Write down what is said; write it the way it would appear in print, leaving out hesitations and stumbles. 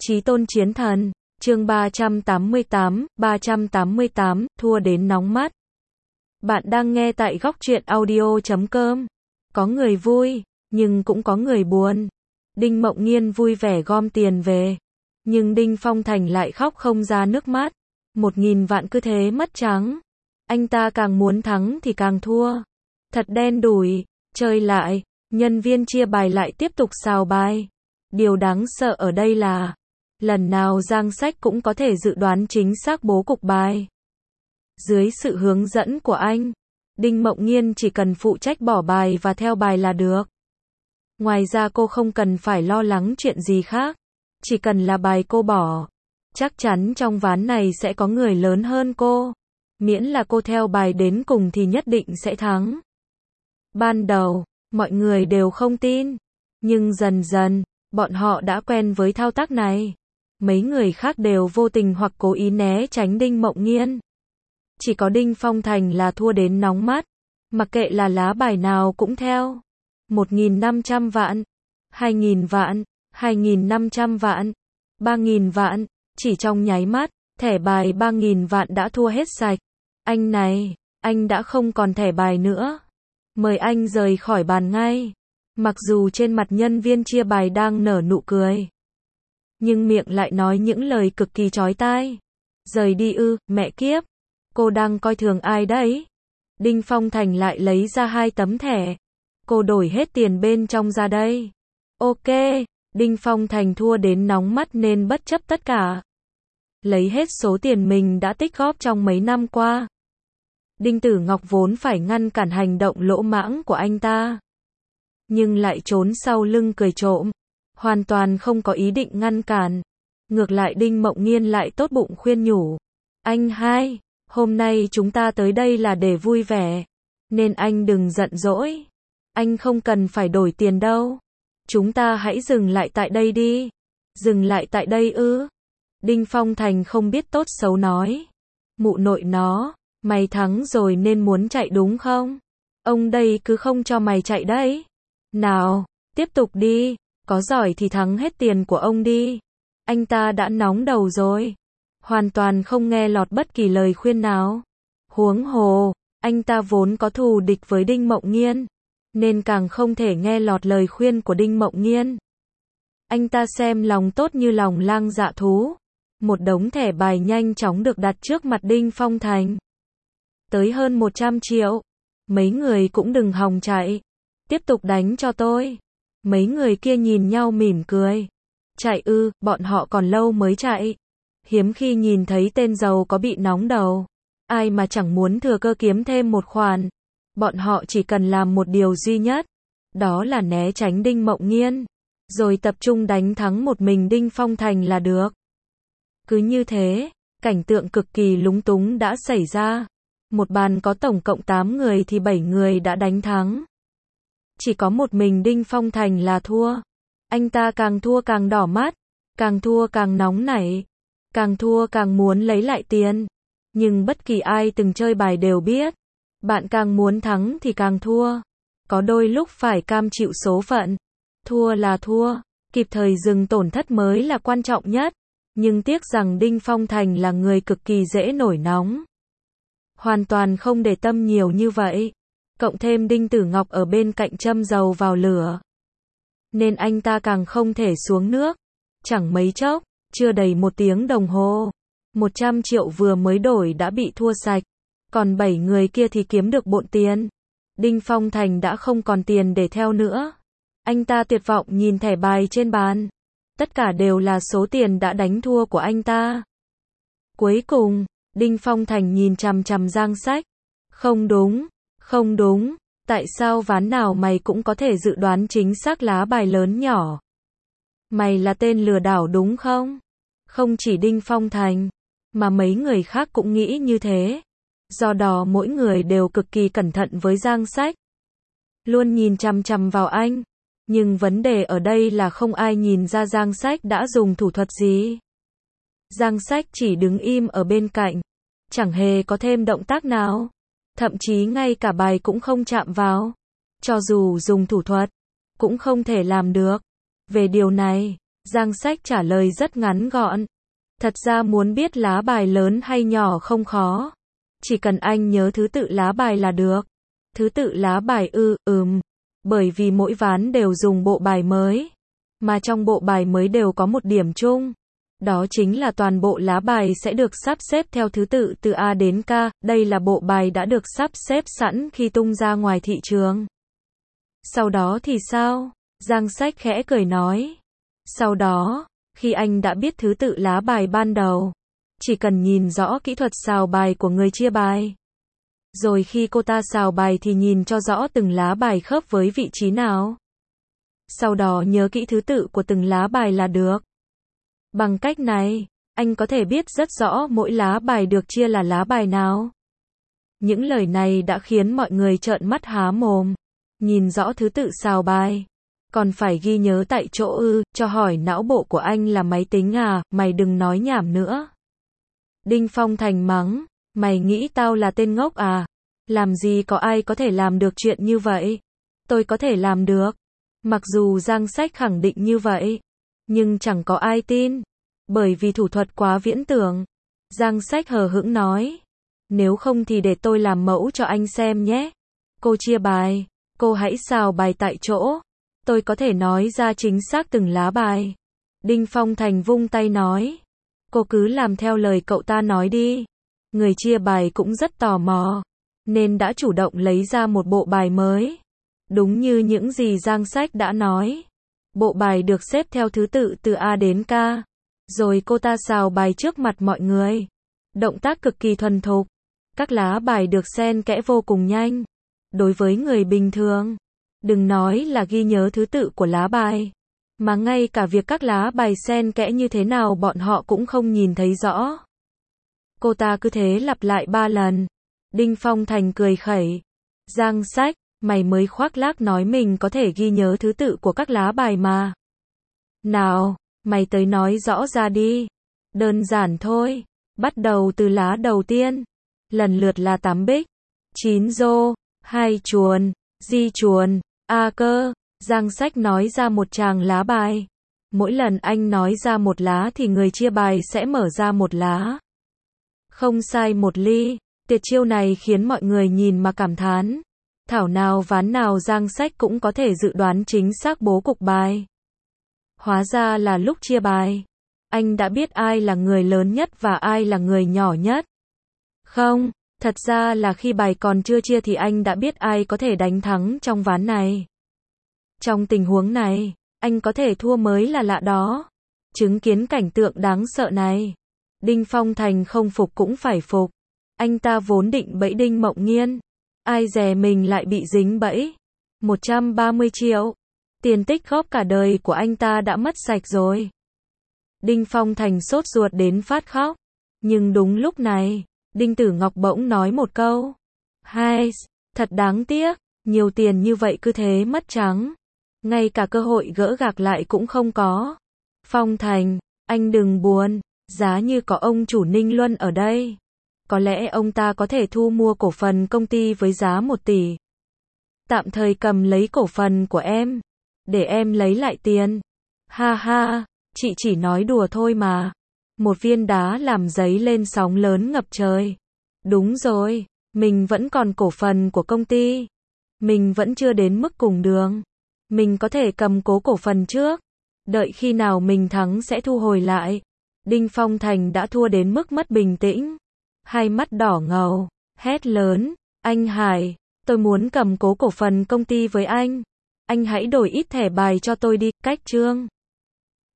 Chí tôn chiến thần, chương 388, thua đến nóng mắt. Bạn đang nghe tại góc truyện audio.com. Có người vui, nhưng cũng có người buồn. Đinh Mộng Nghiên vui vẻ gom tiền về, nhưng Đinh Phong Thành lại khóc không ra nước mắt. 1.000 vạn cứ thế mất trắng. Anh ta càng muốn thắng thì càng thua. Thật đen đủi, chơi lại, nhân viên chia bài lại tiếp tục xào bài. Điều đáng sợ ở đây là lần nào Giang Sách cũng có thể dự đoán chính xác bố cục bài. Dưới sự hướng dẫn của anh, Đinh Mộng Nghiên chỉ cần phụ trách bỏ bài và theo bài là được. Ngoài ra cô không cần phải lo lắng chuyện gì khác. Chỉ cần là bài cô bỏ, chắc chắn trong ván này sẽ có người lớn hơn cô. Miễn là cô theo bài đến cùng thì nhất định sẽ thắng. Ban đầu, mọi người đều không tin. Nhưng dần dần, bọn họ đã quen với thao tác này. Mấy người khác đều vô tình hoặc cố ý né tránh Đinh Mộng Nghiên. Chỉ có Đinh Phong Thành là thua đến nóng mắt. Mặc kệ là lá bài nào cũng theo. 1.500 vạn, 2.000 vạn, 2.500 vạn, 3.000 vạn. Chỉ trong nháy mắt, thẻ bài 3.000 vạn đã thua hết sạch. Anh này, anh đã không còn thẻ bài nữa. Mời anh rời khỏi bàn ngay. Mặc dù trên mặt nhân viên chia bài đang nở nụ cười, nhưng miệng lại nói những lời cực kỳ chói tai. Rời đi ư, mẹ kiếp. Cô đang coi thường ai đấy? Đinh Phong Thành lại lấy ra 2 tấm thẻ. Cô đổi hết tiền bên trong ra đây. Ok, Đinh Phong Thành thua đến nóng mắt nên bất chấp tất cả. Lấy hết số tiền mình đã tích góp trong mấy năm qua. Đinh Tử Ngọc vốn phải ngăn cản hành động lỗ mãng của anh ta, nhưng lại trốn sau lưng cười trộm. Hoàn toàn không có ý định ngăn cản. Ngược lại Đinh Mộng Nghiên lại tốt bụng khuyên nhủ. Anh hai, hôm nay chúng ta tới đây là để vui vẻ, nên anh đừng giận dỗi. Anh không cần phải đổi tiền đâu. Chúng ta hãy dừng lại tại đây đi. Dừng lại tại đây ư? Đinh Phong Thành không biết tốt xấu nói. Mụ nội nó, mày thắng rồi nên muốn chạy đúng không? Ông đây cứ không cho mày chạy đấy. Nào, tiếp tục đi. Có giỏi thì thắng hết tiền của ông đi. Anh ta đã nóng đầu rồi. Hoàn toàn không nghe lọt bất kỳ lời khuyên nào. Huống hồ, anh ta vốn có thù địch với Đinh Mộng Nghiên, nên càng không thể nghe lọt lời khuyên của Đinh Mộng Nghiên. Anh ta xem lòng tốt như lòng lang dạ thú. Một đống thẻ bài nhanh chóng được đặt trước mặt Đinh Phong Thành. Tới hơn 100 triệu. Mấy người cũng đừng hòng chạy. Tiếp tục đánh cho tôi. Mấy người kia nhìn nhau mỉm cười. Chạy ư, bọn họ còn lâu mới chạy. Hiếm khi nhìn thấy tên giàu có bị nóng đầu. Ai mà chẳng muốn thừa cơ kiếm thêm một khoản. Bọn họ chỉ cần làm một điều duy nhất. Đó là né tránh Đinh Mộng Nghiên. Rồi tập trung đánh thắng một mình Đinh Phong Thành là được. Cứ như thế, cảnh tượng cực kỳ lúng túng đã xảy ra. Một bàn có tổng cộng 8 người thì 7 người đã đánh thắng. Chỉ có một mình Đinh Phong Thành là thua. Anh ta càng thua càng đỏ mắt, càng thua càng nóng nảy, càng thua càng muốn lấy lại tiền. Nhưng bất kỳ ai từng chơi bài đều biết, bạn càng muốn thắng thì càng thua. Có đôi lúc phải cam chịu số phận. Thua là thua, kịp thời dừng tổn thất mới là quan trọng nhất. Nhưng tiếc rằng Đinh Phong Thành là người cực kỳ dễ nổi nóng. Hoàn toàn không để tâm nhiều như vậy. Cộng thêm Đinh Tử Ngọc ở bên cạnh châm dầu vào lửa, nên anh ta càng không thể xuống nước. Chẳng mấy chốc, chưa đầy 1 tiếng đồng hồ, 100 triệu vừa mới đổi đã bị thua sạch. Còn 7 người kia thì kiếm được bộn tiền. Đinh Phong Thành đã không còn tiền để theo nữa. Anh ta tuyệt vọng nhìn thẻ bài trên bàn. Tất cả đều là số tiền đã đánh thua của anh ta. Cuối cùng, Đinh Phong Thành nhìn chằm chằm Giang Sách. Không đúng. Không đúng, tại sao ván nào mày cũng có thể dự đoán chính xác lá bài lớn nhỏ? Mày là tên lừa đảo đúng không? Không chỉ Đinh Phong Thành, mà mấy người khác cũng nghĩ như thế. Do đó mỗi người đều cực kỳ cẩn thận với Giang Sách. Luôn nhìn chằm chằm vào anh. Nhưng vấn đề ở đây là không ai nhìn ra Giang Sách đã dùng thủ thuật gì. Giang Sách chỉ đứng im ở bên cạnh, chẳng hề có thêm động tác nào. Thậm chí ngay cả bài cũng không chạm vào. Cho dù dùng thủ thuật, cũng không thể làm được. Về điều này, Giang Sách trả lời rất ngắn gọn. Thật ra muốn biết lá bài lớn hay nhỏ không khó. Chỉ cần anh nhớ thứ tự lá bài là được. Thứ tự lá bài bởi vì mỗi ván đều dùng bộ bài mới. Mà trong bộ bài mới đều có một điểm chung. Đó chính là toàn bộ lá bài sẽ được sắp xếp theo thứ tự từ A đến K. Đây là bộ bài đã được sắp xếp sẵn khi tung ra ngoài thị trường. Sau đó thì sao? Giang Sách khẽ cười nói. Sau đó, khi anh đã biết thứ tự lá bài ban đầu, chỉ cần nhìn rõ kỹ thuật xào bài của người chia bài. Rồi khi cô ta xào bài thì nhìn cho rõ từng lá bài khớp với vị trí nào. Sau đó nhớ kỹ thứ tự của từng lá bài là được. Bằng cách này, anh có thể biết rất rõ mỗi lá bài được chia là lá bài nào. Những lời này đã khiến mọi người trợn mắt há mồm. Nhìn rõ thứ tự xào bài. Còn phải ghi nhớ tại chỗ cho hỏi não bộ của anh là máy tính à, mày đừng nói nhảm nữa. Đinh Phong Thành mắng, mày nghĩ tao là tên ngốc à? Làm gì có ai có thể làm được chuyện như vậy? Tôi có thể làm được. Mặc dù Giang Sách khẳng định như vậy, nhưng chẳng có ai tin. Bởi vì thủ thuật quá viễn tưởng. Giang Sách hờ hững nói, nếu không thì để tôi làm mẫu cho anh xem nhé. Cô chia bài, cô hãy xào bài tại chỗ. Tôi có thể nói ra chính xác từng lá bài. Đinh Phong Thành vung tay nói, cô cứ làm theo lời cậu ta nói đi. Người chia bài cũng rất tò mò, nên đã chủ động lấy ra một bộ bài mới. Đúng như những gì Giang Sách đã nói. Bộ bài được xếp theo thứ tự từ A đến K. Rồi cô ta xào bài trước mặt mọi người. Động tác cực kỳ thuần thục. Các lá bài được xen kẽ vô cùng nhanh. Đối với người bình thường, đừng nói là ghi nhớ thứ tự của lá bài, mà ngay cả việc các lá bài xen kẽ như thế nào bọn họ cũng không nhìn thấy rõ. Cô ta cứ thế lặp lại 3 lần. Đinh Phong Thành cười khẩy. Giang Sách, mày mới khoác lác nói mình có thể ghi nhớ thứ tự của các lá bài mà. Nào, mày tới nói rõ ra đi. Đơn giản thôi. Bắt đầu từ lá đầu tiên. Lần lượt là 8 bích, 9 rô, 2 chuồn, di chuồn, A cơ. Giang Sách nói ra một tràng lá bài. Mỗi lần anh nói ra một lá thì người chia bài sẽ mở ra một lá. Không sai một ly. Tuyệt chiêu này khiến mọi người nhìn mà cảm thán. Thảo nào ván nào Giang Sách cũng có thể dự đoán chính xác bố cục bài. Hóa ra là lúc chia bài, anh đã biết ai là người lớn nhất và ai là người nhỏ nhất. Không, thật ra là khi bài còn chưa chia thì anh đã biết ai có thể đánh thắng trong ván này. Trong tình huống này, anh có thể thua mới là lạ đó. Chứng kiến cảnh tượng đáng sợ này, Đinh Phong Thành không phục cũng phải phục. Anh ta vốn định bẫy Đinh Mộng Nghiên. Ai dè mình lại bị dính bẫy. 130 triệu. Tiền tích góp cả đời của anh ta đã mất sạch rồi. Đinh Phong Thành sốt ruột đến phát khóc. Nhưng đúng lúc này, Đinh Tử Ngọc bỗng nói một câu. Hai, thật đáng tiếc, nhiều tiền như vậy cứ thế mất trắng. Ngay cả cơ hội gỡ gạc lại cũng không có. Phong Thành, anh đừng buồn, giá như có ông chủ Ninh Luân ở đây. Có lẽ ông ta có thể thu mua cổ phần công ty với giá 1 tỷ. Tạm thời cầm lấy cổ phần của em, để em lấy lại tiền. Ha ha, chị chỉ nói đùa thôi mà. Một viên đá làm dấy lên sóng lớn ngập trời. Đúng rồi, mình vẫn còn cổ phần của công ty. Mình vẫn chưa đến mức cùng đường. Mình có thể cầm cố cổ phần trước. Đợi khi nào mình thắng sẽ thu hồi lại. Đinh Phong Thành đã thua đến mức mất bình tĩnh. Hai mắt đỏ ngầu, hét lớn. Anh Hải, tôi muốn cầm cố cổ phần công ty với anh. Anh hãy đổi ít thẻ bài cho tôi đi, cách chương.